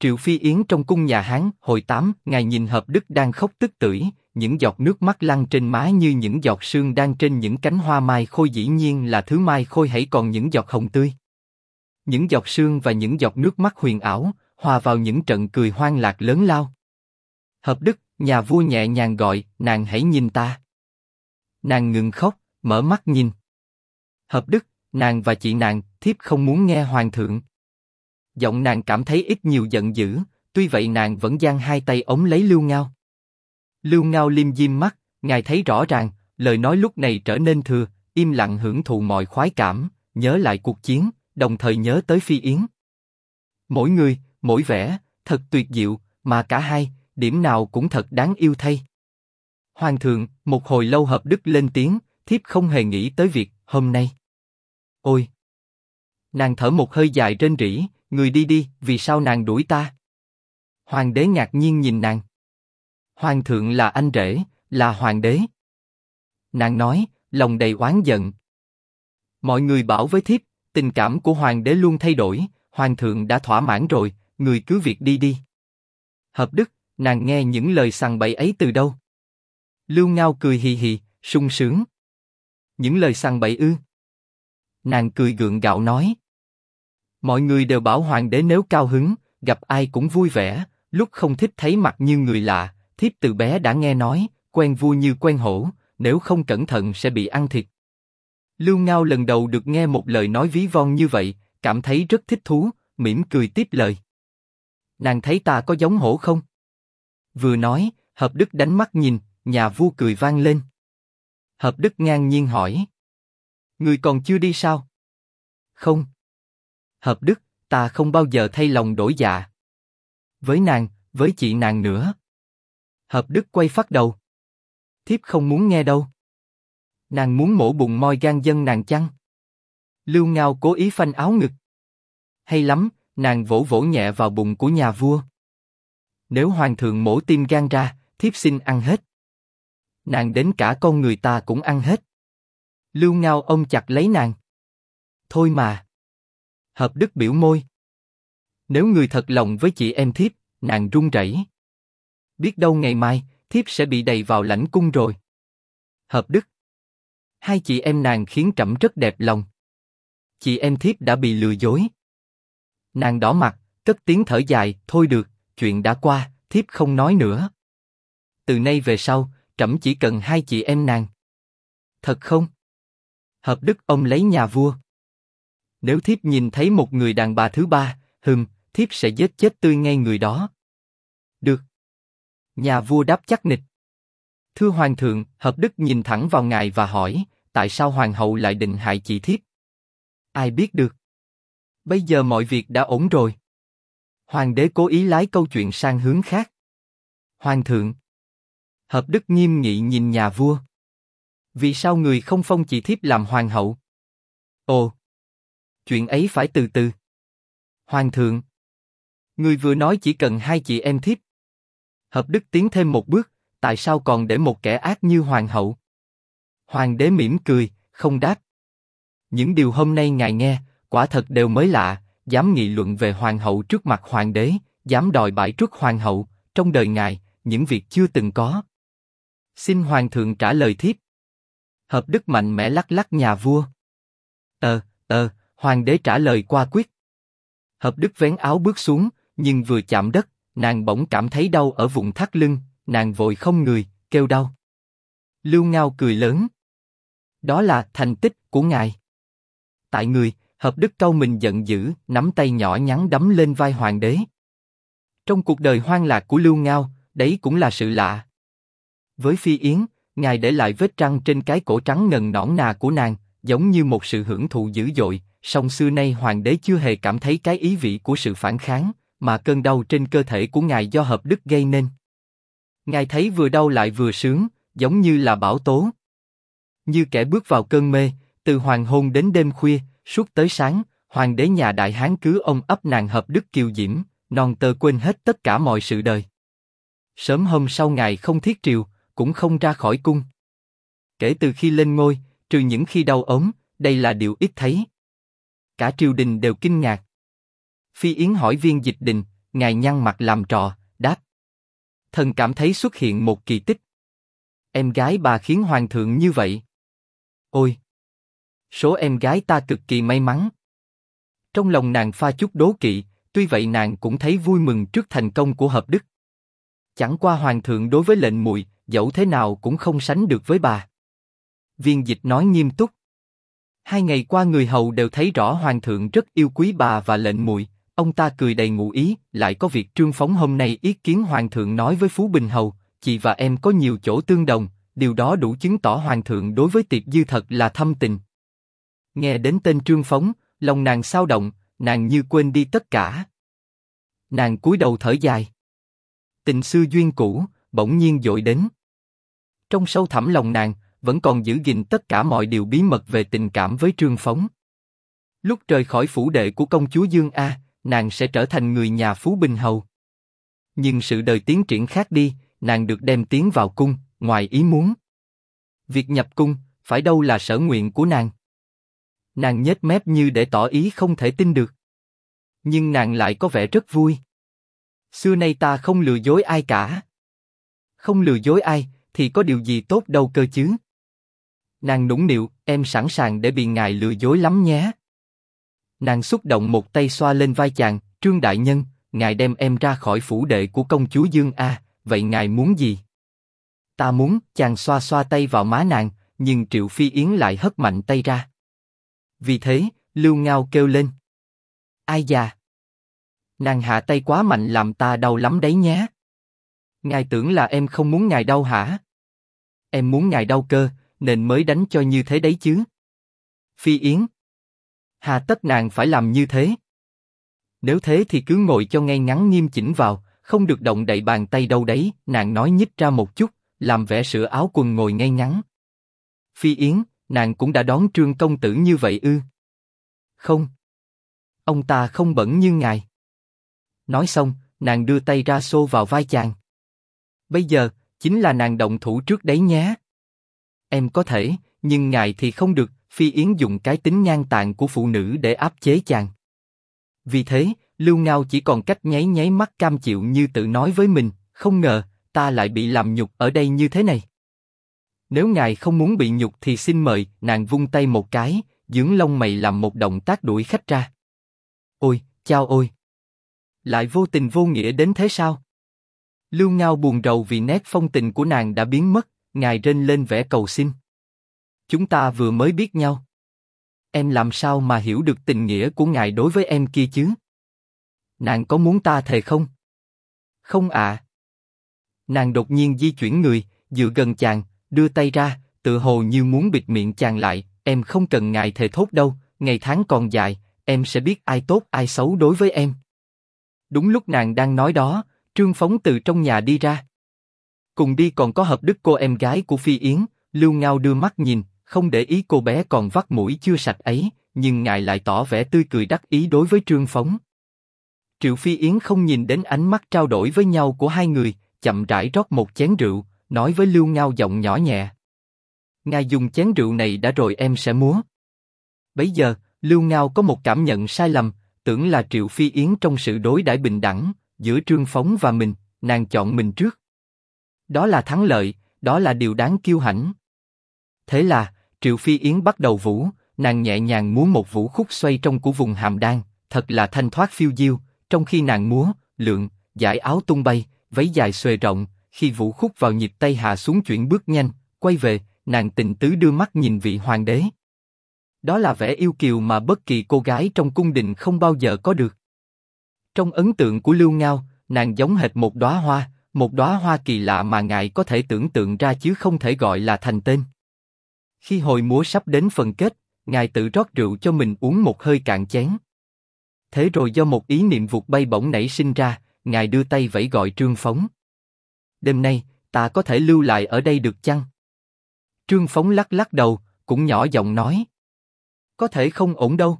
Triệu Phi Yến trong cung nhà Hán hồi 8, ngài nhìn Hợp Đức đang khóc tức tưởi, những giọt nước mắt lăn trên má như những giọt sương đang trên những cánh hoa mai khôi, dĩ nhiên là thứ mai khôi hãy còn những giọt hồng tươi. Những giọt sương và những giọt nước mắt huyền ảo, hòa vào những trận cười hoang lạc lớn lao. Hợp Đức, nhà vua nhẹ nhàng gọi, nàng hãy nhìn ta. Nàng ngừng khóc, mở mắt nhìn. Hợp Đức, nàng và chị nàng, thiếp không muốn nghe hoàng thượng. Giọng nàng cảm thấy ít nhiều giận dữ, tuy vậy nàng vẫn giang hai tay ống lấy Lưu Ngao. Lưu Ngao liêm diêm mắt, ngài thấy rõ ràng, lời nói lúc này trở nên thừa, im lặng hưởng thụ mọi khoái cảm, nhớ lại cuộc chiến, đồng thời nhớ tới Phi Yến. Mỗi người, mỗi vẻ, thật tuyệt diệu, mà cả hai, điểm nào cũng thật đáng yêu thay. Hoàng thượng, một hồi lâu Hợp Đức lên tiếng, thiếp không hề nghĩ tới việc hôm nay. Ôi! Nàng thở một hơi dài rên rỉ, người đi đi, vì sao nàng đuổi ta? Hoàng đế ngạc nhiên nhìn nàng. Hoàng thượng là anh rể, là hoàng đế. Nàng nói, lòng đầy oán giận. Mọi người bảo với thiếp, tình cảm của hoàng đế luôn thay đổi, hoàng thượng đã thỏa mãn rồi, người cứ việc đi đi. Hợp Đức, nàng nghe những lời sằng bậy ấy từ đâu? Lưu Ngao cười hì hì, sung sướng. Những lời sằng bậy ư? Nàng cười gượng gạo nói. Mọi người đều bảo hoàng đế nếu cao hứng, gặp ai cũng vui vẻ, lúc không thích thấy mặt như người lạ, thiếp từ bé đã nghe nói, quen vua như quen hổ, nếu không cẩn thận sẽ bị ăn thịt. Lưu Ngao lần đầu được nghe một lời nói ví von như vậy, cảm thấy rất thích thú, mỉm cười tiếp lời. Nàng thấy ta có giống hổ không? Vừa nói, Hợp Đức đánh mắt nhìn, nhà vua cười vang lên. Hợp Đức ngang nhiên hỏi. Người còn chưa đi sao? Không. Hợp Đức, ta không bao giờ thay lòng đổi dạ. Với nàng, với chị nàng nữa. Hợp Đức quay phát đầu. Thiếp không muốn nghe đâu. Nàng muốn mổ bụng moi gan dân nàng chăng? Lưu Ngao cố ý phanh áo ngực. Hay lắm, nàng vỗ vỗ nhẹ vào bụng của nhà vua. Nếu hoàng thượng mổ tim gan ra, thiếp xin ăn hết. Nàng đến cả con người ta cũng ăn hết. Lưu Ngao ôm chặt lấy nàng. Thôi mà. Hợp Đức biểu môi. Nếu người thật lòng với chị em thiếp, nàng run rẩy. Biết đâu ngày mai, thiếp sẽ bị đầy vào lãnh cung rồi. Hợp Đức. Hai chị em nàng khiến trẫm rất đẹp lòng. Chị em thiếp đã bị lừa dối. Nàng đỏ mặt, cất tiếng thở dài, thôi được, chuyện đã qua, thiếp không nói nữa. Từ nay về sau, trẫm chỉ cần hai chị em nàng. Thật không? Hợp Đức ôm lấy nhà vua. Nếu thiếp nhìn thấy một người đàn bà thứ ba, thiếp sẽ giết chết tươi ngay người đó. Được. Nhà vua đáp chắc nịch. Thưa hoàng thượng, Hợp Đức nhìn thẳng vào ngài và hỏi, tại sao hoàng hậu lại định hại chị thiếp? Ai biết được. Bây giờ mọi việc đã ổn rồi. Hoàng đế cố ý lái câu chuyện sang hướng khác. Hoàng thượng. Hợp Đức nghiêm nghị nhìn nhà vua. Vì sao người không phong chị thiếp làm hoàng hậu? Ồ. Chuyện ấy phải từ từ. Hoàng thượng. Người vừa nói chỉ cần hai chị em thiếp. Hợp Đức tiến thêm một bước, tại sao còn để một kẻ ác như hoàng hậu? Hoàng đế mỉm cười, không đáp. Những điều hôm nay ngài nghe, quả thật đều mới lạ, dám nghị luận về hoàng hậu trước mặt hoàng đế, dám đòi bãi truất hoàng hậu, trong đời ngài, những việc chưa từng có. Xin hoàng thượng trả lời thiếp. Hợp Đức mạnh mẽ lắc lắc nhà vua. Hoàng đế trả lời qua quyết. Hợp Đức vén áo bước xuống, nhưng vừa chạm đất, nàng bỗng cảm thấy đau ở vùng thắt lưng, nàng vội không người, kêu đau. Lưu Ngao cười lớn. Đó là thành tích của ngài. Tại người, Hợp Đức cau mình giận dữ, nắm tay nhỏ nhắn đấm lên vai hoàng đế. Trong cuộc đời hoang lạc của Lưu Ngao, đấy cũng là sự lạ. Với Phi Yến, ngài để lại vết răng trên cái cổ trắng ngần nõn nà của nàng, giống như một sự hưởng thụ dữ dội. Song xưa nay hoàng đế chưa hề cảm thấy cái ý vị của sự phản kháng, mà cơn đau trên cơ thể của ngài do Hợp Đức gây nên. Ngài thấy vừa đau lại vừa sướng, giống như là bão tố. Như kẻ bước vào cơn mê, từ hoàng hôn đến đêm khuya, suốt tới sáng, hoàng đế nhà Đại Hán cứ ôm ấp nàng Hợp Đức kiều diễm, non tơ quên hết tất cả mọi sự đời. Sớm hôm sau ngài không thiết triều, cũng không ra khỏi cung. Kể từ khi lên ngôi, trừ những khi đau ốm, đây là điều ít thấy. Cả triều đình đều kinh ngạc. Phi Yến hỏi Viên Dịch Đình, ngài nhăn mặt làm trò, đáp. Thần cảm thấy xuất hiện một kỳ tích. Em gái bà khiến hoàng thượng như vậy. Ôi! Số em gái ta cực kỳ may mắn. Trong lòng nàng pha chút đố kỵ, tuy vậy nàng cũng thấy vui mừng trước thành công của hợp đức. Chẳng qua hoàng thượng đối với lệnh muội, dẫu thế nào cũng không sánh được với bà. Viên dịch nói nghiêm túc. 2 ngày qua người hầu đều thấy rõ hoàng thượng rất yêu quý bà và lệnh muội. Ông ta cười đầy ngụ ý, lại có việc Trương Phóng hôm nay ý kiến hoàng thượng nói với Phú Bình hầu, chị và em có nhiều chỗ tương đồng, điều đó đủ chứng tỏ hoàng thượng đối với Tiệp Dư thật là thâm tình. Nghe đến tên Trương Phóng, lòng nàng xao động, nàng như quên đi tất cả. Nàng cúi đầu thở dài. Tình xưa duyên cũ, bỗng nhiên dội đến. Trong sâu thẳm lòng nàng, vẫn còn giữ gìn tất cả mọi điều bí mật về tình cảm với Trương Phóng. Lúc rời khỏi phủ đệ của công chúa Dương A, nàng sẽ trở thành người nhà Phú Bình hầu. Nhưng sự đời tiến triển khác đi, nàng được đem tiến vào cung, ngoài ý muốn. Việc nhập cung, phải đâu là sở nguyện của nàng. Nàng nhếch mép như để tỏ ý không thể tin được. Nhưng nàng lại có vẻ rất vui. Xưa nay ta không lừa dối ai cả. Không lừa dối ai, thì có điều gì tốt đâu cơ chứ. Nàng nũng nịu, em sẵn sàng để bị ngài lừa dối lắm nhé. Nàng xúc động một tay xoa lên vai chàng, Trương đại nhân, ngài đem em ra khỏi phủ đệ của công chúa Dương A, vậy ngài muốn gì? Ta muốn, chàng xoa xoa tay vào má nàng, nhưng Triệu Phi Yến lại hất mạnh tay ra. Vì thế, Lưu Ngao kêu lên. Ai già? Nàng hạ tay quá mạnh làm ta đau lắm đấy nhé. Ngài tưởng là em không muốn ngài đau hả? Em muốn ngài đau cơ, nên mới đánh cho như thế đấy chứ. Phi Yến. Hà tất nàng phải làm như thế? Nếu thế thì cứ ngồi cho ngay ngắn nghiêm chỉnh vào, không được động đậy bàn tay đâu đấy. Nàng nói nhích ra một chút, làm vẻ sửa áo quần ngồi ngay ngắn. Phi Yến, nàng cũng đã đón Trương công tử như vậy ư? Không. Ông ta không bẩn như ngài. Nói xong, nàng đưa tay ra xô vào vai chàng. Bây giờ, chính là nàng động thủ trước đấy nhé. Em có thể, nhưng ngài thì không được. Phi Yến dùng cái tính ngang tàn của phụ nữ để áp chế chàng. Vì thế, Lưu Ngao chỉ còn cách nháy nháy mắt cam chịu như tự nói với mình, không ngờ, ta lại bị làm nhục ở đây như thế này. Nếu ngài không muốn bị nhục thì xin mời. Nàng vung tay một cái, nhướng lông mày làm một động tác đuổi khách ra. Ôi, chao ôi! Lại vô tình vô nghĩa đến thế sao? Lưu Ngao buồn rầu vì nét phong tình của nàng đã biến mất, ngài rên lên vẻ cầu xin. Chúng ta vừa mới biết nhau. Em làm sao mà hiểu được tình nghĩa của ngài đối với em kia chứ? Nàng có muốn ta thề không? Không ạ. Nàng đột nhiên di chuyển người, dựa gần chàng, đưa tay ra, tựa hồ như muốn bịt miệng chàng lại. Em không cần ngài thề thốt đâu, ngày tháng còn dài, em sẽ biết ai tốt ai xấu đối với em. Đúng lúc nàng đang nói đó, Trương Phóng từ trong nhà đi ra. Cùng đi còn có Hợp Đức cô em gái của Phi Yến. Lưu Ngao đưa mắt nhìn, không để ý cô bé còn vắt mũi chưa sạch ấy, nhưng ngài lại tỏ vẻ tươi cười đắc ý đối với Trương Phóng. Triệu Phi Yến không nhìn đến ánh mắt trao đổi với nhau của hai người, chậm rãi rót một chén rượu, nói với Lưu Ngao giọng nhỏ nhẹ. Ngài dùng chén rượu này đã rồi em sẽ múa. Bấy giờ, Lưu Ngao có một cảm nhận sai lầm, tưởng là Triệu Phi Yến trong sự đối đãi bình đẳng giữa Trương Phóng và mình, nàng chọn mình trước. Đó là thắng lợi, đó là điều đáng kiêu hãnh. Thế là, Triệu Phi Yến bắt đầu vũ, nàng nhẹ nhàng múa một vũ khúc xoay trong của vùng hàm đan, thật là thanh thoát phiêu diêu. Trong khi nàng múa, lượn, dải áo tung bay, váy dài xuề rộng, khi vũ khúc vào nhịp tay hạ xuống chuyển bước nhanh, quay về, nàng tình tứ đưa mắt nhìn vị hoàng đế. Đó là vẻ yêu kiều mà bất kỳ cô gái trong cung đình không bao giờ có được. Trong ấn tượng của Lưu Ngao, nàng giống hệt một đóa hoa kỳ lạ mà ngài có thể tưởng tượng ra chứ không thể gọi là thành tên. Khi hồi múa sắp đến phần kết, ngài tự rót rượu cho mình uống một hơi cạn chén. Thế rồi do một ý niệm vụt bay bổng nảy sinh ra, ngài đưa tay vẫy gọi Trương Phóng. Đêm nay, ta có thể lưu lại ở đây được chăng? Trương Phóng lắc lắc đầu, cũng nhỏ giọng nói. Có thể không ổn đâu.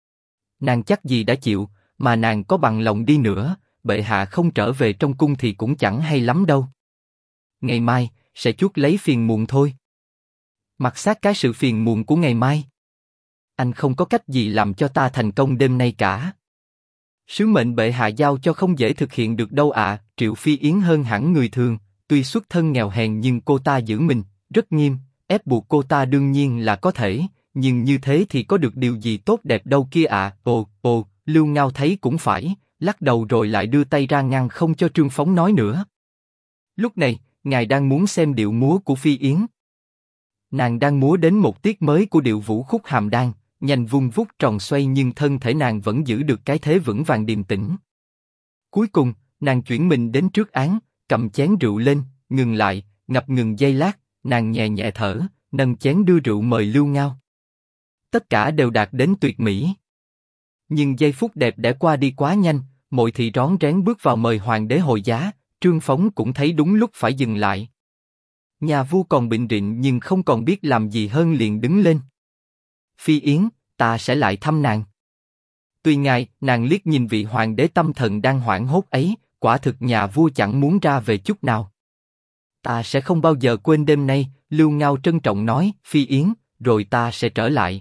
Nàng chắc gì đã chịu, mà nàng có bằng lòng đi nữa, bệ hạ không trở về trong cung thì cũng chẳng hay lắm đâu. Ngày mai, sẽ chuốc lấy phiền muộn thôi. Mặc xác cái sự phiền muộn của ngày mai. Anh không có cách gì làm cho ta thành công đêm nay cả. Sứ mệnh bệ hạ giao cho không dễ thực hiện được đâu ạ. Triệu Phi Yến hơn hẳn người thường, tuy xuất thân nghèo hèn nhưng cô ta giữ mình rất nghiêm, ép buộc cô ta đương nhiên là có thể, nhưng như thế thì có được điều gì tốt đẹp đâu kia ạ. Ồ, Lưu Ngao thấy cũng phải, lắc đầu rồi lại đưa tay ra ngăn không cho Trương Phóng nói nữa. Lúc này, ngài đang muốn xem điệu múa của Phi Yến. Nàng đang múa đến một tiết mới của điệu vũ khúc Hàm Đan, nhanh vung vút tròn xoay nhưng thân thể nàng vẫn giữ được cái thế vững vàng điềm tĩnh. Cuối cùng, nàng chuyển mình đến trước án, cầm chén rượu lên, ngừng lại, ngập ngừng giây lát, nàng nhẹ nhẹ thở, nâng chén đưa rượu mời Lưu Ngao. Tất cả đều đạt đến tuyệt mỹ. Nhưng giây phút đẹp đẽ qua đi quá nhanh, Mội Thị rón rén bước vào mời hoàng đế hồi giá, Trương Phóng cũng thấy đúng lúc phải dừng lại. Nhà vua còn bệnh rịnh nhưng không còn biết làm gì hơn liền đứng lên. Phi Yến, ta sẽ lại thăm nàng. Tuy ngài, nàng liếc nhìn vị hoàng đế tâm thần đang hoảng hốt ấy, quả thực nhà vua chẳng muốn ra về chút nào. Ta sẽ không bao giờ quên đêm nay, Lưu Ngao trân trọng nói, Phi Yến, rồi ta sẽ trở lại.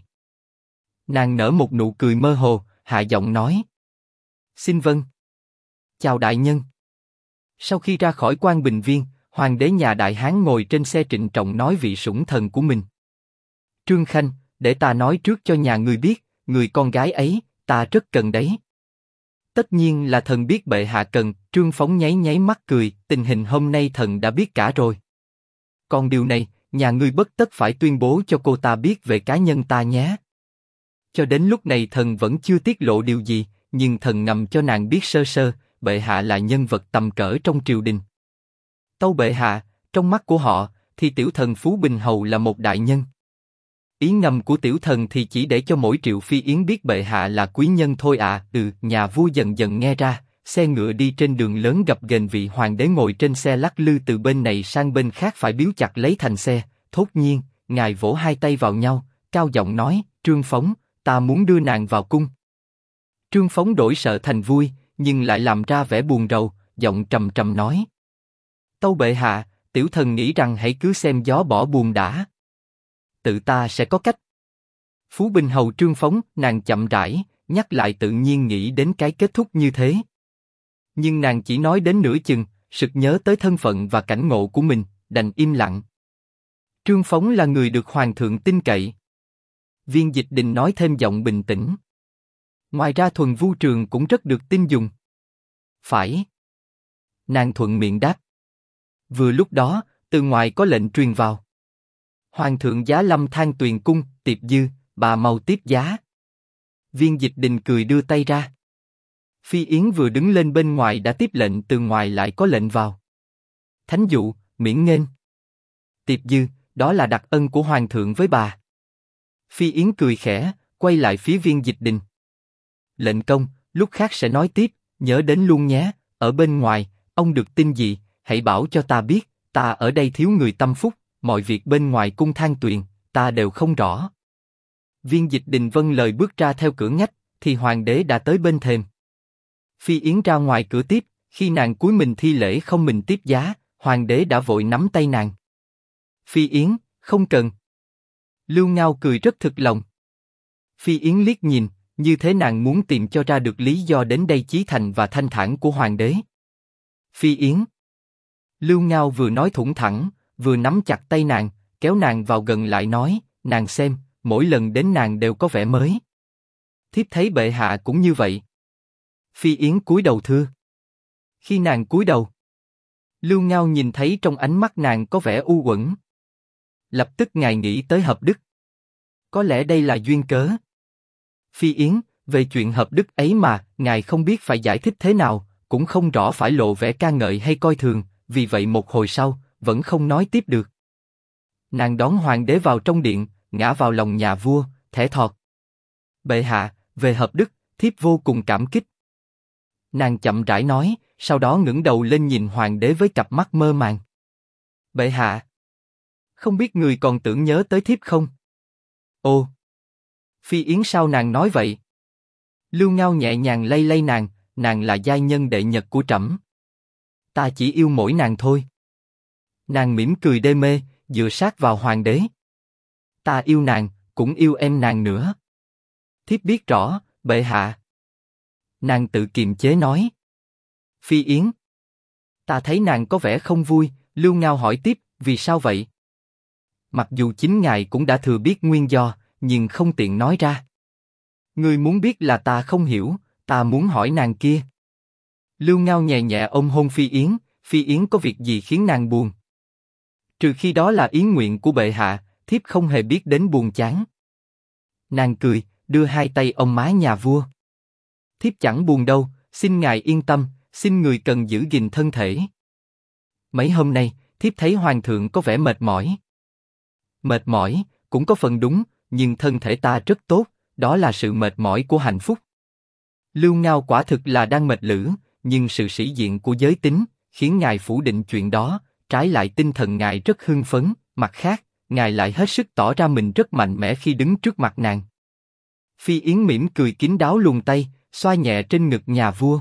Nàng nở một nụ cười mơ hồ, hạ giọng nói. Xin vâng. Chào đại nhân. Sau khi ra khỏi Quan Bình Viên, hoàng đế nhà Đại Hán ngồi trên xe trịnh trọng nói vị sủng thần của mình. Trương Khanh, để ta nói trước cho nhà ngươi biết, người con gái ấy, ta rất cần đấy. Tất nhiên là thần biết bệ hạ cần. Trương Phóng nháy nháy mắt cười, tình hình hôm nay thần đã biết cả rồi. Còn điều này, nhà ngươi bất tất phải tuyên bố cho cô ta biết về cá nhân ta nhé. Cho đến lúc này thần vẫn chưa tiết lộ điều gì, nhưng thần ngầm cho nàng biết sơ sơ, bệ hạ là nhân vật tầm cỡ trong triều đình. Tâu bệ hạ, trong mắt của họ, thì tiểu thần Phú Bình Hầu là một đại nhân. Ý ngầm của tiểu thần thì chỉ để cho mỗi Triệu Phi Yến biết bệ hạ là quý nhân thôi ạ. Nhà vua dần dần nghe ra, xe ngựa đi trên đường lớn gập ghềnh, vị hoàng đế ngồi trên xe lắc lư từ bên này sang bên khác phải biếu chặt lấy thành xe. Thốt nhiên, ngài vỗ hai tay vào nhau, cao giọng nói, Trương Phóng, ta muốn đưa nàng vào cung. Trương Phóng đổi sợ thành vui, nhưng lại làm ra vẻ buồn rầu, giọng trầm trầm nói. Tâu bệ hạ, tiểu thần nghĩ rằng hãy cứ xem gió bỏ buồn đã. Tự ta sẽ có cách. Phú Bình Hầu Trương Phóng, nàng chậm rãi, nhắc lại tự nhiên nghĩ đến cái kết thúc như thế. Nhưng nàng chỉ nói đến nửa chừng, sực nhớ tới thân phận và cảnh ngộ của mình, đành im lặng. Trương Phóng là người được hoàng thượng tin cậy. Viên Dịch Đình nói thêm giọng bình tĩnh. Ngoài ra Thuần Vu Trường cũng rất được tin dùng. Phải. Nàng thuận miệng đáp. Vừa lúc đó, từ ngoài có lệnh truyền vào. Hoàng thượng giá lâm Thang Tuyền cung, Tiệp Dư, bà mau tiếp giá. Viên Dịch Đình cười đưa tay ra. Phi Yến vừa đứng lên bên ngoài đã tiếp lệnh, từ ngoài lại có lệnh vào. Thánh dụ, miễn nghênh. Tiệp Dư, đó là đặc ân của hoàng thượng với bà. Phi Yến cười khẽ, quay lại phía Viên Dịch Đình. Lệnh công, lúc khác sẽ nói tiếp, nhớ đến luôn nhé. Ở bên ngoài, ông được tin gì, hãy bảo cho ta biết. Ta ở đây thiếu người tâm phúc, mọi việc bên ngoài cung Thang Tuyền, ta đều không rõ. Viên Dịch Đình vâng lời bước ra theo cửa ngách, thì hoàng đế đã tới bên thềm. Phi Yến ra ngoài cửa tiếp, khi nàng cúi mình thi lễ không mình tiếp giá, hoàng đế đã vội nắm tay nàng. Phi Yến, không cần. Lưu Ngao cười rất thực lòng. Phi Yến liếc nhìn, như thế nàng muốn tìm cho ra được lý do đến đây chí thành và thanh thản của hoàng đế. Phi Yến. Lưu Ngao vừa nói thủng thẳng, vừa nắm chặt tay nàng, kéo nàng vào gần lại nói, nàng xem, mỗi lần đến nàng đều có vẻ mới. Thiếp thấy bệ hạ cũng như vậy. Phi Yến cúi đầu thưa. Khi nàng cúi đầu, Lưu Ngao nhìn thấy trong ánh mắt nàng có vẻ u uẩn. Lập tức ngài nghĩ tới hợp đức. Có lẽ đây là duyên cớ. Phi Yến, về chuyện hợp đức ấy mà, ngài không biết phải giải thích thế nào, cũng không rõ phải lộ vẻ ca ngợi hay coi thường, vì vậy một hồi sau, vẫn không nói tiếp được. Nàng đón hoàng đế vào trong điện, ngã vào lòng nhà vua, thẻ thọt. Bệ hạ, về hợp đức, thiếp vô cùng cảm kích. Nàng chậm rãi nói, sau đó ngẩng đầu lên nhìn hoàng đế với cặp mắt mơ màng. Bệ hạ, không biết người còn tưởng nhớ tới thiếp không? Ồ! Phi Yến sao nàng nói vậy? Lưu Ngao nhẹ nhàng lay lay nàng là giai nhân đệ nhật của trẫm. Ta chỉ yêu mỗi nàng thôi. Nàng mỉm cười đê mê, dựa sát vào hoàng đế. Ta yêu nàng, cũng yêu em nàng nữa. Thiếp biết rõ, bệ hạ. Nàng tự kiềm chế nói. Phi Yến. Ta thấy nàng có vẻ không vui, Lưu Ngao hỏi tiếp, vì sao vậy? Mặc dù chính ngài cũng đã thừa biết nguyên do, nhưng không tiện nói ra. Ngươi muốn biết là ta không hiểu, ta muốn hỏi nàng kia. Lưu Ngao nhẹ nhẹ ôm hôn Phi Yến có việc gì khiến nàng buồn? Trừ khi đó là ý nguyện của bệ hạ, thiếp không hề biết đến buồn chán. Nàng cười, đưa hai tay ôm má nhà vua. Thiếp chẳng buồn đâu, xin ngài yên tâm, xin người cần giữ gìn thân thể. Mấy hôm nay, thiếp thấy hoàng thượng có vẻ mệt mỏi. Mệt mỏi, cũng có phần đúng, nhưng thân thể ta rất tốt, đó là sự mệt mỏi của hạnh phúc. Lưu Ngao quả thực là đang mệt lử, nhưng sự sĩ diện của giới tính khiến ngài phủ định chuyện đó, trái lại tinh thần ngài rất hưng phấn. Mặt khác, ngài lại hết sức tỏ ra mình rất mạnh mẽ khi đứng trước mặt nàng. Phi Yến mỉm cười kín đáo luồn tay, xoa nhẹ trên ngực nhà vua.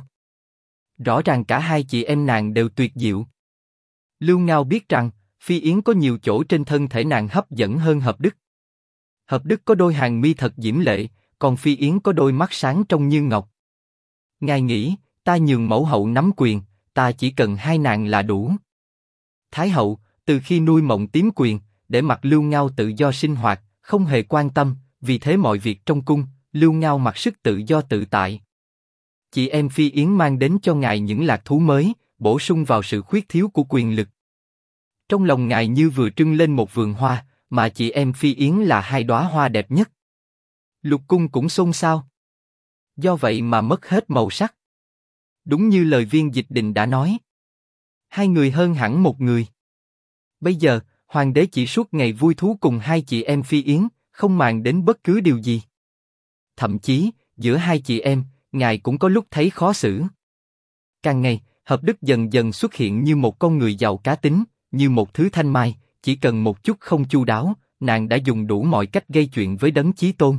Rõ ràng cả hai chị em nàng đều tuyệt diệu. Lưu Ngao biết rằng Phi Yến có nhiều chỗ trên thân thể nàng hấp dẫn hơn Hợp Đức. Hợp Đức có đôi hàng mi thật diễm lệ, còn Phi Yến có đôi mắt sáng trong như ngọc. Ngài nghĩ, ta nhường mẫu hậu nắm quyền, ta chỉ cần hai nàng là đủ. Thái hậu, từ khi nuôi Mộng Tím quyền, để mặc Lưu Ngao tự do sinh hoạt, không hề quan tâm, vì thế mọi việc trong cung, Lưu Ngao mặc sức tự do tự tại. Chị em Phi Yến mang đến cho ngài những lạc thú mới, bổ sung vào sự khuyết thiếu của quyền lực. Trong lòng ngài như vừa trưng lên một vườn hoa, mà chị em Phi Yến là hai đóa hoa đẹp nhất. Lục cung cũng xôn xao. Do vậy mà mất hết màu sắc. Đúng như lời Viên Dịch Đình đã nói. Hai người hơn hẳn một người. Bây giờ, hoàng đế chỉ suốt ngày vui thú cùng hai chị em Phi Yến, không màng đến bất cứ điều gì. Thậm chí, giữa hai chị em, ngài cũng có lúc thấy khó xử. Càng ngày, Hợp Đức dần dần xuất hiện như một con người giàu cá tính, như một thứ thanh mai, chỉ cần một chút không chu đáo, nàng đã dùng đủ mọi cách gây chuyện với Đấng Chí Tôn.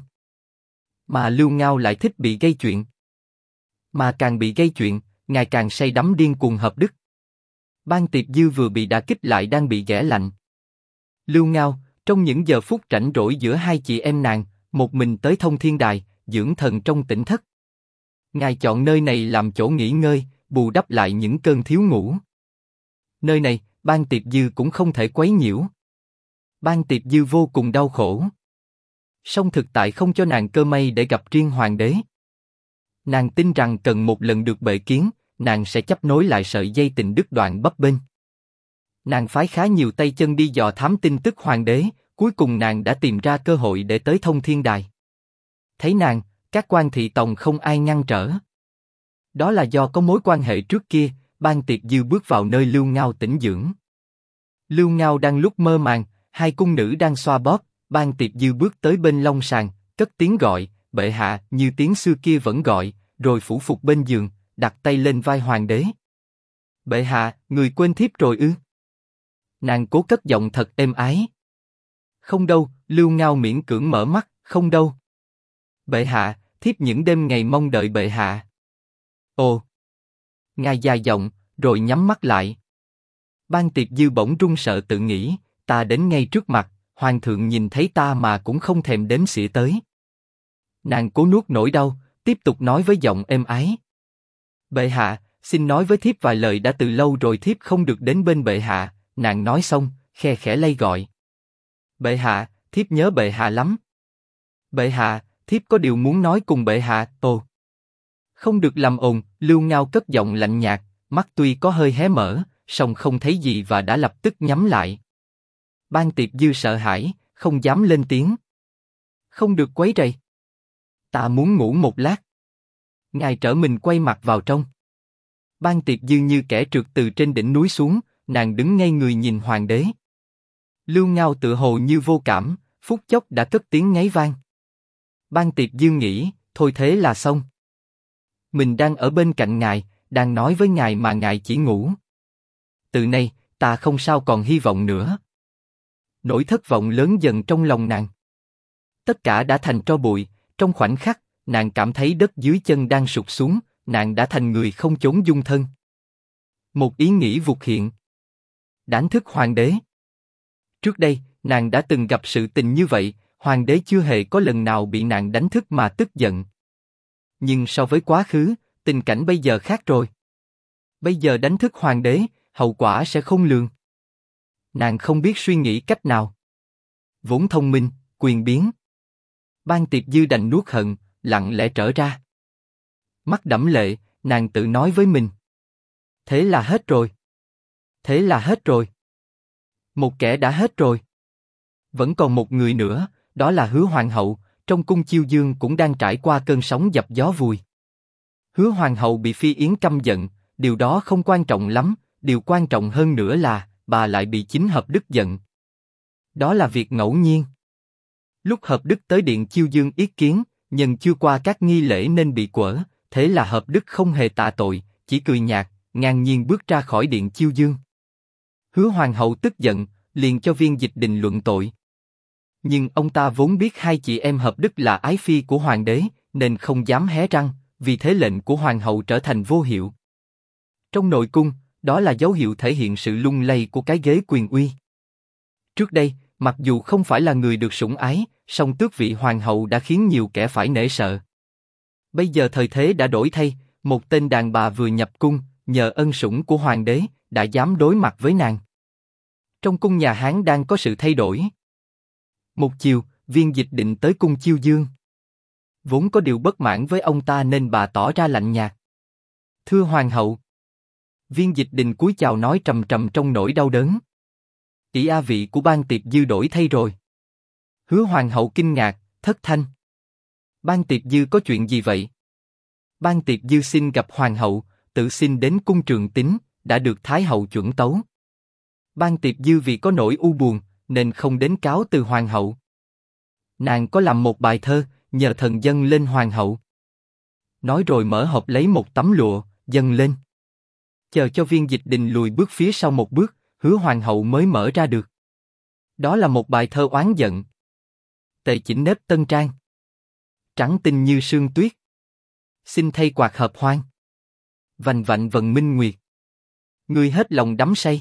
Mà Lưu Ngao lại thích bị gây chuyện. Mà càng bị gây chuyện, ngài càng say đắm điên cuồng Hợp Đức. Ban Tiệp Dư vừa bị đả kích lại đang bị ghẻ lạnh. Lưu Ngao, trong những giờ phút rảnh rỗi giữa hai chị em nàng, một mình tới Thông Thiên Đài, dưỡng thần trong tỉnh thất. Ngài chọn nơi này làm chỗ nghỉ ngơi, bù đắp lại những cơn thiếu ngủ. Nơi này, Ban Tiệp Dư cũng không thể quấy nhiễu. Ban Tiệp Dư vô cùng đau khổ. Song thực tại không cho nàng cơ may để gặp riêng hoàng đế. Nàng tin rằng cần một lần được bệ kiến, nàng sẽ chấp nối lại sợi dây tình đứt đoạn bấp bênh. Nàng phái khá nhiều tay chân đi dò thám tin tức hoàng đế, cuối cùng nàng đã tìm ra cơ hội để tới Thông Thiên Đài. Thấy nàng, các quan thị tòng không ai ngăn trở. Đó là do có mối quan hệ trước kia, Ban Tiệp Dư bước vào nơi Lưu Ngao tĩnh dưỡng. Lưu Ngao đang lúc mơ màng, hai cung nữ đang xoa bóp, Ban Tiệp Dư bước tới bên long sàng, cất tiếng gọi, bệ hạ, như tiếng xưa kia vẫn gọi, rồi phủ phục bên giường, đặt tay lên vai hoàng đế. Bệ hạ, người quên thiếp rồi ư? Nàng cố cất giọng thật êm ái. Không đâu, Lưu Ngao miễn cưỡng mở mắt, không đâu. Bệ hạ, thiếp những đêm ngày mong đợi bệ hạ. Ồ. Ngài dài giọng, rồi nhắm mắt lại. Ban Tiệp Dư bỗng run sợ tự nghĩ, ta đến ngay trước mặt, hoàng thượng nhìn thấy ta mà cũng không thèm đếm xỉa tới. Nàng cố nuốt nỗi đau, tiếp tục nói với giọng êm ái. Bệ hạ, xin nói với thiếp vài lời đã từ lâu rồi thiếp không được đến bên bệ hạ. Nàng nói xong, khe khẽ lay gọi. Bệ hạ, thiếp nhớ bệ hạ lắm. Bệ hạ, thiếp có điều muốn nói cùng bệ hạ. Ồ. Không được làm ồn, Lưu Ngao cất giọng lạnh nhạt, mắt tuy có hơi hé mở, song không thấy gì và đã lập tức nhắm lại. Ban Tiệp Dư sợ hãi, không dám lên tiếng. Không được quấy rầy. Ta muốn ngủ một lát. Ngài trở mình quay mặt vào trong. Ban Tiệp Dư như kẻ trượt từ trên đỉnh núi xuống, nàng đứng ngay người nhìn hoàng đế. Lưu Ngao tự hồ như vô cảm, phút chốc đã cất tiếng ngáy vang. Ban Tiệp Dư nghĩ, thôi thế là xong. Mình đang ở bên cạnh ngài, đang nói với ngài mà ngài chỉ ngủ. Từ nay, ta không sao còn hy vọng nữa. Nỗi thất vọng lớn dần trong lòng nàng. Tất cả đã thành tro bụi, trong khoảnh khắc, nàng cảm thấy đất dưới chân đang sụp xuống, nàng đã thành người không chốn dung thân. Một ý nghĩ vụt hiện. Đánh thức hoàng đế. Trước đây, nàng đã từng gặp sự tình như vậy, hoàng đế chưa hề có lần nào bị nàng đánh thức mà tức giận. Nhưng so với quá khứ, tình cảnh bây giờ khác rồi. Bây giờ đánh thức hoàng đế, hậu quả sẽ khôn lường. Nàng không biết suy nghĩ cách nào. Vốn thông minh, quyền biến. Ban Tiệp Dư đành nuốt hận, lặng lẽ trở ra. Mắt đẫm lệ, nàng tự nói với mình. Thế là hết rồi. Thế là hết rồi. Một kẻ đã hết rồi. Vẫn còn một người nữa, đó là Hứa Hoàng hậu, trong cung Chiêu Dương cũng đang trải qua cơn sóng dập gió vùi. Hứa Hoàng hậu bị Phi Yến căm giận, điều đó không quan trọng lắm, điều quan trọng hơn nữa là, bà lại bị chính Hợp Đức giận. Đó là việc ngẫu nhiên. Lúc Hợp Đức tới điện Chiêu Dương yết kiến, nhân chưa qua các nghi lễ nên bị quở, thế là Hợp Đức không hề tạ tội, chỉ cười nhạt, ngang nhiên bước ra khỏi điện Chiêu Dương. Hứa Hoàng hậu tức giận, liền cho Viên Dịch Đình luận tội. Nhưng ông ta vốn biết hai chị em Hợp Đức là ái phi của hoàng đế, nên không dám hé răng, vì thế lệnh của hoàng hậu trở thành vô hiệu. Trong nội cung, đó là dấu hiệu thể hiện sự lung lay của cái ghế quyền uy. Trước đây, mặc dù không phải là người được sủng ái, song tước vị hoàng hậu đã khiến nhiều kẻ phải nể sợ. Bây giờ thời thế đã đổi thay, một tên đàn bà vừa nhập cung, nhờ ân sủng của hoàng đế, đã dám đối mặt với nàng. Trong cung nhà Hán đang có sự thay đổi. Một chiều, Viên Dịch Định tới cung Chiêu Dương. Vốn có điều bất mãn với ông ta nên bà tỏ ra lạnh nhạt. Thưa hoàng hậu. Viên Dịch Đình cúi chào nói trầm trầm trong nỗi đau đớn. Ỷ a vị của Ban Tiệp Dư đổi thay rồi. Hứa Hoàng hậu kinh ngạc, thất thanh. Ban Tiệp Dư có chuyện gì vậy? Ban Tiệp Dư xin gặp hoàng hậu, tự xin đến cung Trường Tính, đã được Thái hậu chuẩn tấu. Ban Tiệp Dư vì có nỗi u buồn, nên không đến cáo từ hoàng hậu. Nàng có làm một bài thơ, nhờ thần dâng lên hoàng hậu. Nói rồi mở hộp lấy một tấm lụa, dâng lên. Chờ cho Viên Dịch Đình lùi bước phía sau một bước, Hứa Hoàng hậu mới mở ra được. Đó là một bài thơ oán giận. Tề chỉnh nếp tân trang. Trắng tinh như sương tuyết. Xin thay quạt hợp hoang. Vành vạnh vần minh nguyệt. Ngươi hết lòng đắm say.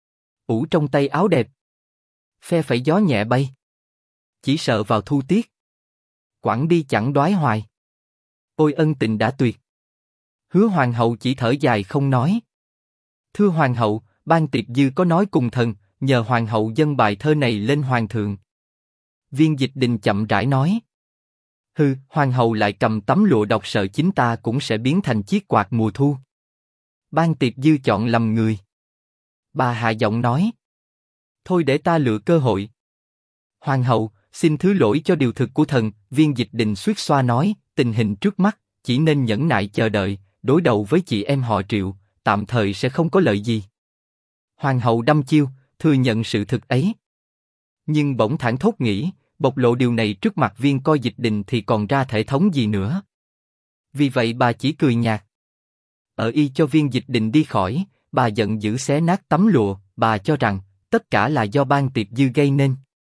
Ủ trong tay áo đẹp. Phe phẩy gió nhẹ bay. Chỉ sợ vào thu tiết. Quẳng đi chẳng đoái hoài. Ôi ân tình đã tuyệt. Hứa Hoàng hậu chỉ thở dài không nói. Thưa hoàng hậu, Ban Tiệp Dư có nói cùng thần, nhờ hoàng hậu dâng bài thơ này lên hoàng thượng. Viên Dịch Đình chậm rãi nói. Hừ, hoàng hậu lại cầm tấm lụa đọc sợ chính ta cũng sẽ biến thành chiếc quạt mùa thu. Ban Tiệp Dư chọn lầm người. Bà hạ giọng nói. Thôi để ta lựa cơ hội. Hoàng hậu, xin thứ lỗi cho điều thực của thần. Viên Dịch Đình suýt xoa nói, tình hình trước mắt, chỉ nên nhẫn nại chờ đợi, đối đầu với chị em họ Triệu, tạm thời sẽ không có lợi gì. Hoàng hậu đăm chiêu, thừa nhận sự thực ấy. Nhưng bỗng thảng thốt nghĩ, bộc lộ điều này trước mặt Viên Coi Dịch Đình thì còn ra thể thống gì nữa. Vì vậy bà chỉ cười nhạt. Ở y cho Viên Dịch Đình đi khỏi, bà giận dữ xé nát tấm lụa, bà cho rằng, tất cả là do Ban Tiệp Dư gây nên.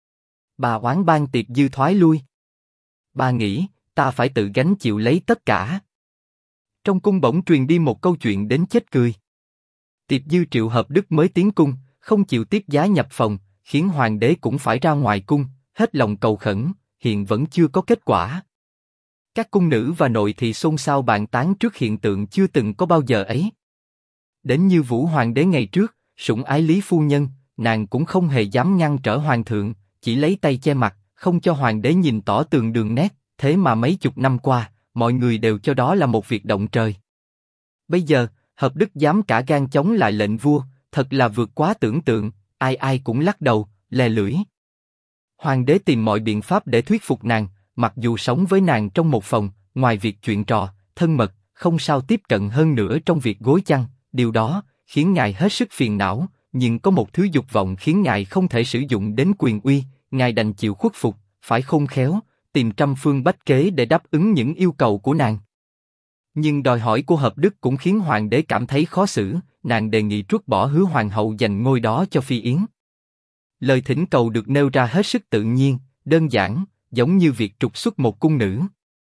Bà oán Ban Tiệp Dư thoái lui. Bà nghĩ, ta phải tự gánh chịu lấy tất cả. Trong cung bỗng truyền đi một câu chuyện đến chết cười. Tiệp Dư triệu Hợp Đức mới tiến cung, không chịu tiếp giá nhập phòng, khiến hoàng đế cũng phải ra ngoài cung, hết lòng cầu khẩn, hiện vẫn chưa có kết quả. Các cung nữ và nội thị xôn xao bàn tán trước hiện tượng chưa từng có bao giờ ấy. Đến như Vũ hoàng đế ngày trước, sủng ái Lý phu nhân, nàng cũng không hề dám ngăn trở hoàng thượng, chỉ lấy tay che mặt, không cho hoàng đế nhìn tỏ tường đường nét. Thế mà mấy chục năm qua, mọi người đều cho đó là một việc động trời. Bây giờ, Hợp Đức dám cả gan chống lại lệnh vua, thật là vượt quá tưởng tượng, ai ai cũng lắc đầu, lè lưỡi. Hoàng đế tìm mọi biện pháp để thuyết phục nàng, mặc dù sống với nàng trong một phòng, ngoài việc chuyện trò, thân mật, không sao tiếp cận hơn nữa trong việc gối chăn, điều đó khiến ngài hết sức phiền não, nhưng có một thứ dục vọng khiến ngài không thể sử dụng đến quyền uy, ngài đành chịu khuất phục, phải khôn khéo, tìm trăm phương bách kế để đáp ứng những yêu cầu của nàng. Nhưng đòi hỏi của Hợp Đức cũng khiến hoàng đế cảm thấy khó xử, nàng đề nghị trút bỏ Hứa Hoàng hậu dành ngôi đó cho Phi Yến. Lời thỉnh cầu được nêu ra hết sức tự nhiên, đơn giản, giống như việc trục xuất một cung nữ.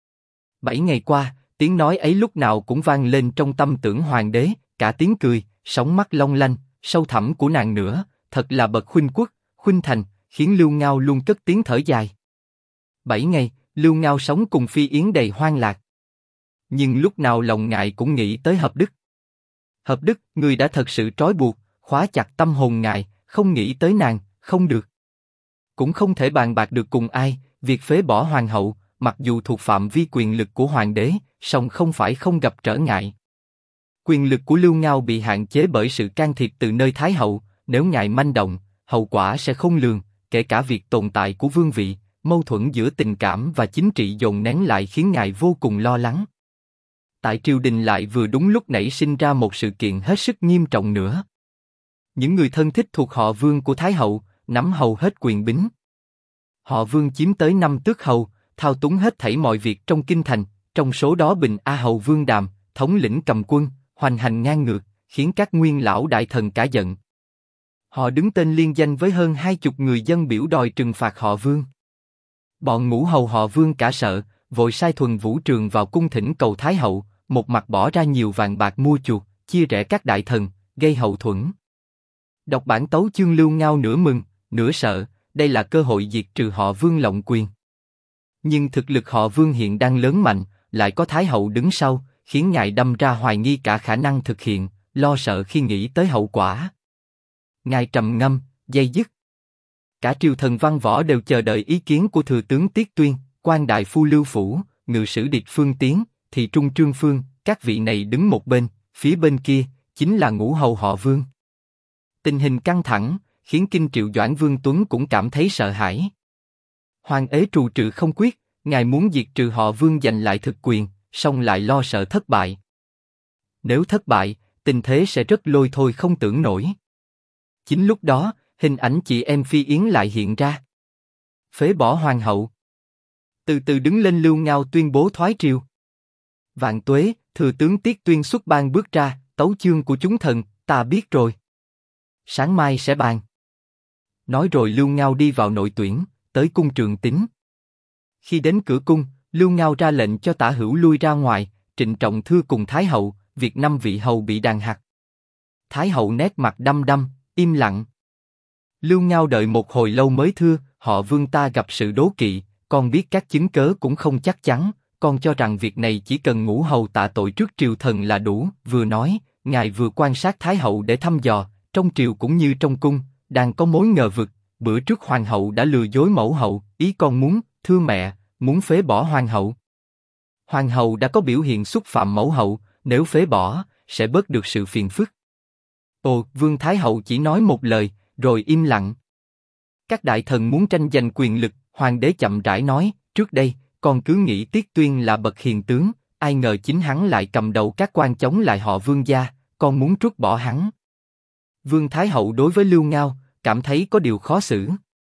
7 ngày qua, tiếng nói ấy lúc nào cũng vang lên trong tâm tưởng hoàng đế, cả tiếng cười, sóng mắt long lanh, sâu thẳm của nàng nữa, thật là bậc khuynh quốc, khuynh thành, khiến Lưu Ngao luôn cất tiếng thở dài. 7 ngày, Lưu Ngao sống cùng Phi Yến đầy hoang lạc. nhưng lúc nào lòng ngài cũng nghĩ tới Hợp Đức. Hợp Đức, người đã thật sự trói buộc, khóa chặt tâm hồn ngài, không nghĩ tới nàng, không được. Cũng không thể bàn bạc được cùng ai, việc phế bỏ hoàng hậu, mặc dù thuộc phạm vi quyền lực của hoàng đế, song không phải không gặp trở ngại. Quyền lực của Lưu Ngao bị hạn chế bởi sự can thiệp từ nơi Thái hậu, nếu ngài manh động, hậu quả sẽ khôn lường, kể cả việc tồn tại của vương vị, mâu thuẫn giữa tình cảm và chính trị dồn nén lại khiến ngài vô cùng lo lắng. Tại triều đình lại vừa đúng lúc nảy sinh ra một sự kiện hết sức nghiêm trọng nữa. Những người thân thích thuộc họ Vương của Thái hậu, nắm hầu hết quyền bính. Họ Vương chiếm tới 5 tước hầu, thao túng hết thảy mọi việc trong kinh thành, trong số đó Bình A hầu Vương Đàm, thống lĩnh cầm quân, hoành hành ngang ngược, khiến các nguyên lão đại thần cả giận. Họ đứng tên liên danh với hơn 20 người dân biểu đòi trừng phạt họ Vương. Bọn ngũ hầu họ Vương cả sợ, vội sai Thuần Vũ Trường vào cung thỉnh cầu Thái hậu, một mặt bỏ ra nhiều vàng bạc mua chuộc, chia rẽ các đại thần, gây hậu thuẫn. Đọc bản tấu chương Lưu Ngao nửa mừng, nửa sợ, đây là cơ hội diệt trừ họ Vương lộng quyền. Nhưng thực lực họ Vương hiện đang lớn mạnh, lại có Thái hậu đứng sau, khiến ngài đâm ra hoài nghi cả khả năng thực hiện, lo sợ khi nghĩ tới hậu quả. Ngài trầm ngâm, dây dứt. Cả triều thần văn võ đều chờ đợi ý kiến của thừa tướng Tiết Tuyên, quan đại phu Lưu Phủ, ngự sử Địch Phương Tiến, thị trung Trương Phương, các vị này đứng một bên, phía bên kia chính là ngũ hầu họ Vương. Tình hình căng thẳng, khiến kinh triệu Doãn Vương Tuấn cũng cảm thấy sợ hãi. Hoàng ế trù trừ không quyết, ngài muốn diệt trừ họ Vương giành lại thực quyền, song lại lo sợ thất bại. Nếu thất bại, tình thế sẽ rất lôi thôi không tưởng nổi. Chính lúc đó, hình ảnh chị em Phi Yến lại hiện ra. Phế bỏ hoàng hậu. Từ từ đứng lên Lưu Ngao tuyên bố thoái triều. Vạn tuế, thừa tướng Tiết Tuyên xuất ban bước ra, tấu chương của chúng thần, ta biết rồi. Sáng mai sẽ bàn. Nói rồi Lưu Ngao đi vào nội tuyển, tới cung Trường Tính. Khi đến cửa cung, Lưu Ngao ra lệnh cho Tả Hữu lui ra ngoài, trịnh trọng thưa cùng Thái hậu, việc 5 vị hầu bị đàn hạt. Thái hậu nét mặt đăm đăm, im lặng. Lưu Ngao đợi một hồi lâu mới thưa, họ Vương ta gặp sự đố kỵ, con biết các chứng cớ cũng không chắc chắn, con cho rằng việc này chỉ cần ngũ hầu tạ tội trước triều thần là đủ. Vừa nói, ngài vừa quan sát Thái hậu để thăm dò, trong triều cũng như trong cung, đang có mối ngờ vực. Bữa trước hoàng hậu đã lừa dối mẫu hậu, ý con muốn, thưa mẹ, muốn phế bỏ hoàng hậu. Hoàng hậu đã có biểu hiện xúc phạm mẫu hậu, nếu phế bỏ, sẽ bớt được sự phiền phức. Ồ, Vương Thái hậu chỉ nói một lời, rồi im lặng. Các đại thần muốn tranh giành quyền lực, hoàng đế chậm rãi nói, trước đây, con cứ nghĩ Tiết Tuyên là bậc hiền tướng, ai ngờ chính hắn lại cầm đầu các quan chống lại họ Vương gia, con muốn trút bỏ hắn. Vương Thái hậu đối với Lưu Ngao, cảm thấy có điều khó xử.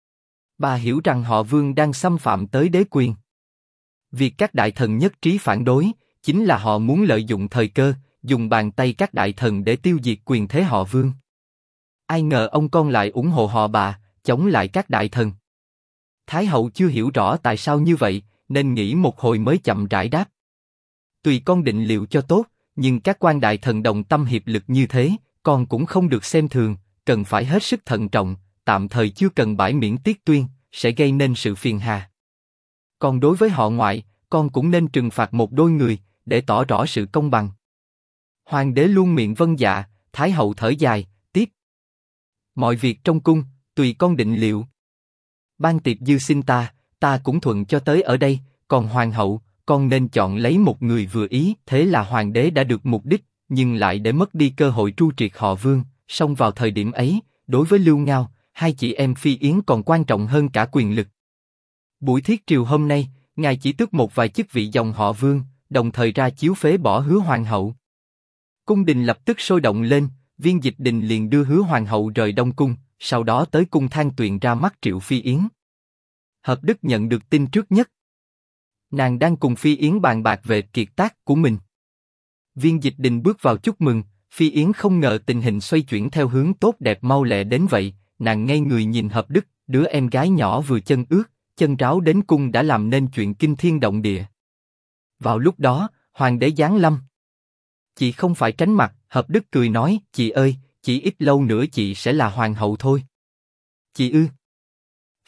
Bà hiểu rằng họ Vương đang xâm phạm tới đế quyền. Việc các đại thần nhất trí phản đối, chính là họ muốn lợi dụng thời cơ, dùng bàn tay các đại thần để tiêu diệt quyền thế họ Vương. Ai ngờ ông con lại ủng hộ họ bà, chống lại các đại thần. Thái hậu chưa hiểu rõ tại sao như vậy, nên nghĩ một hồi mới chậm rãi đáp. Tùy con định liệu cho tốt, nhưng các quan đại thần đồng tâm hiệp lực như thế, con cũng không được xem thường, cần phải hết sức thận trọng, tạm thời chưa cần bãi miễn Tiết Tuyên, sẽ gây nên sự phiền hà. Còn đối với họ ngoại, con cũng nên trừng phạt một đôi người, để tỏ rõ sự công bằng. Hoàng đế luôn miệng vâng dạ, Thái hậu thở dài, tiếp. Mọi việc trong cung, tùy con định liệu. Ban tiệc dư xin ta cũng thuận cho tới ở đây, còn hoàng hậu, con nên chọn lấy một người vừa ý. Thế là hoàng đế đã được mục đích, nhưng lại để mất đi cơ hội tru triệt họ Vương. Song vào thời điểm ấy, đối với Lưu Ngao, hai chị em Phi Yến còn quan trọng hơn cả quyền lực. Buổi thiết triều hôm nay, ngài chỉ tước một vài chức vị dòng họ Vương, đồng thời ra chiếu phế bỏ Hứa hoàng hậu. Cung đình lập tức sôi động lên, Viên Dịch Đình liền đưa Hứa hoàng hậu rời Đông cung, sau đó tới cung Thang Tuyền ra mắt Triệu Phi Yến. Hợp Đức nhận được tin trước nhất. Nàng đang cùng Phi Yến bàn bạc về kiệt tác của mình. Viên Dịch Đình bước vào chúc mừng, Phi Yến không ngờ tình hình xoay chuyển theo hướng tốt đẹp mau lẹ đến vậy, nàng ngây người nhìn Hợp Đức, đứa em gái nhỏ vừa chân ướt, chân ráo đến cung đã làm nên chuyện kinh thiên động địa. Vào lúc đó, hoàng đế giáng lâm. Chị không phải tránh mặt, Hợp Đức cười nói, chị ơi, chỉ ít lâu nữa chị sẽ là hoàng hậu thôi. Chị ư?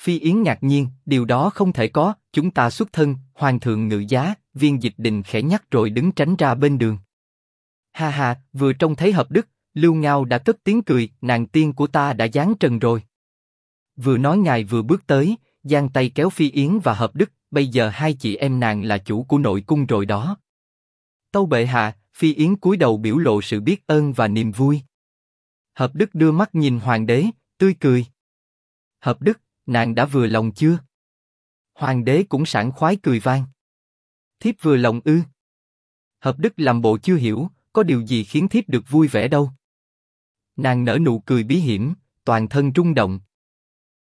Phi Yến ngạc nhiên, điều đó không thể có, chúng ta xuất thân, hoàng thượng ngự giá, Viên Dịch Đình khẽ nhắc rồi đứng tránh ra bên đường. Ha ha, vừa trông thấy Hợp Đức, Lưu Ngao đã cất tiếng cười, nàng tiên của ta đã giáng trần rồi. Vừa nói ngài vừa bước tới, giang tay kéo Phi Yến và Hợp Đức, bây giờ hai chị em nàng là chủ của nội cung rồi đó. Tâu bệ hạ, Phi Yến cúi đầu biểu lộ sự biết ơn và niềm vui. Hợp Đức đưa mắt nhìn hoàng đế, tươi cười. Hợp Đức, nàng đã vừa lòng chưa? Hoàng đế cũng sảng khoái cười vang. Thiếp vừa lòng ư? Hợp Đức làm bộ chưa hiểu, có điều gì khiến thiếp được vui vẻ đâu. Nàng nở nụ cười bí hiểm, toàn thân rung động.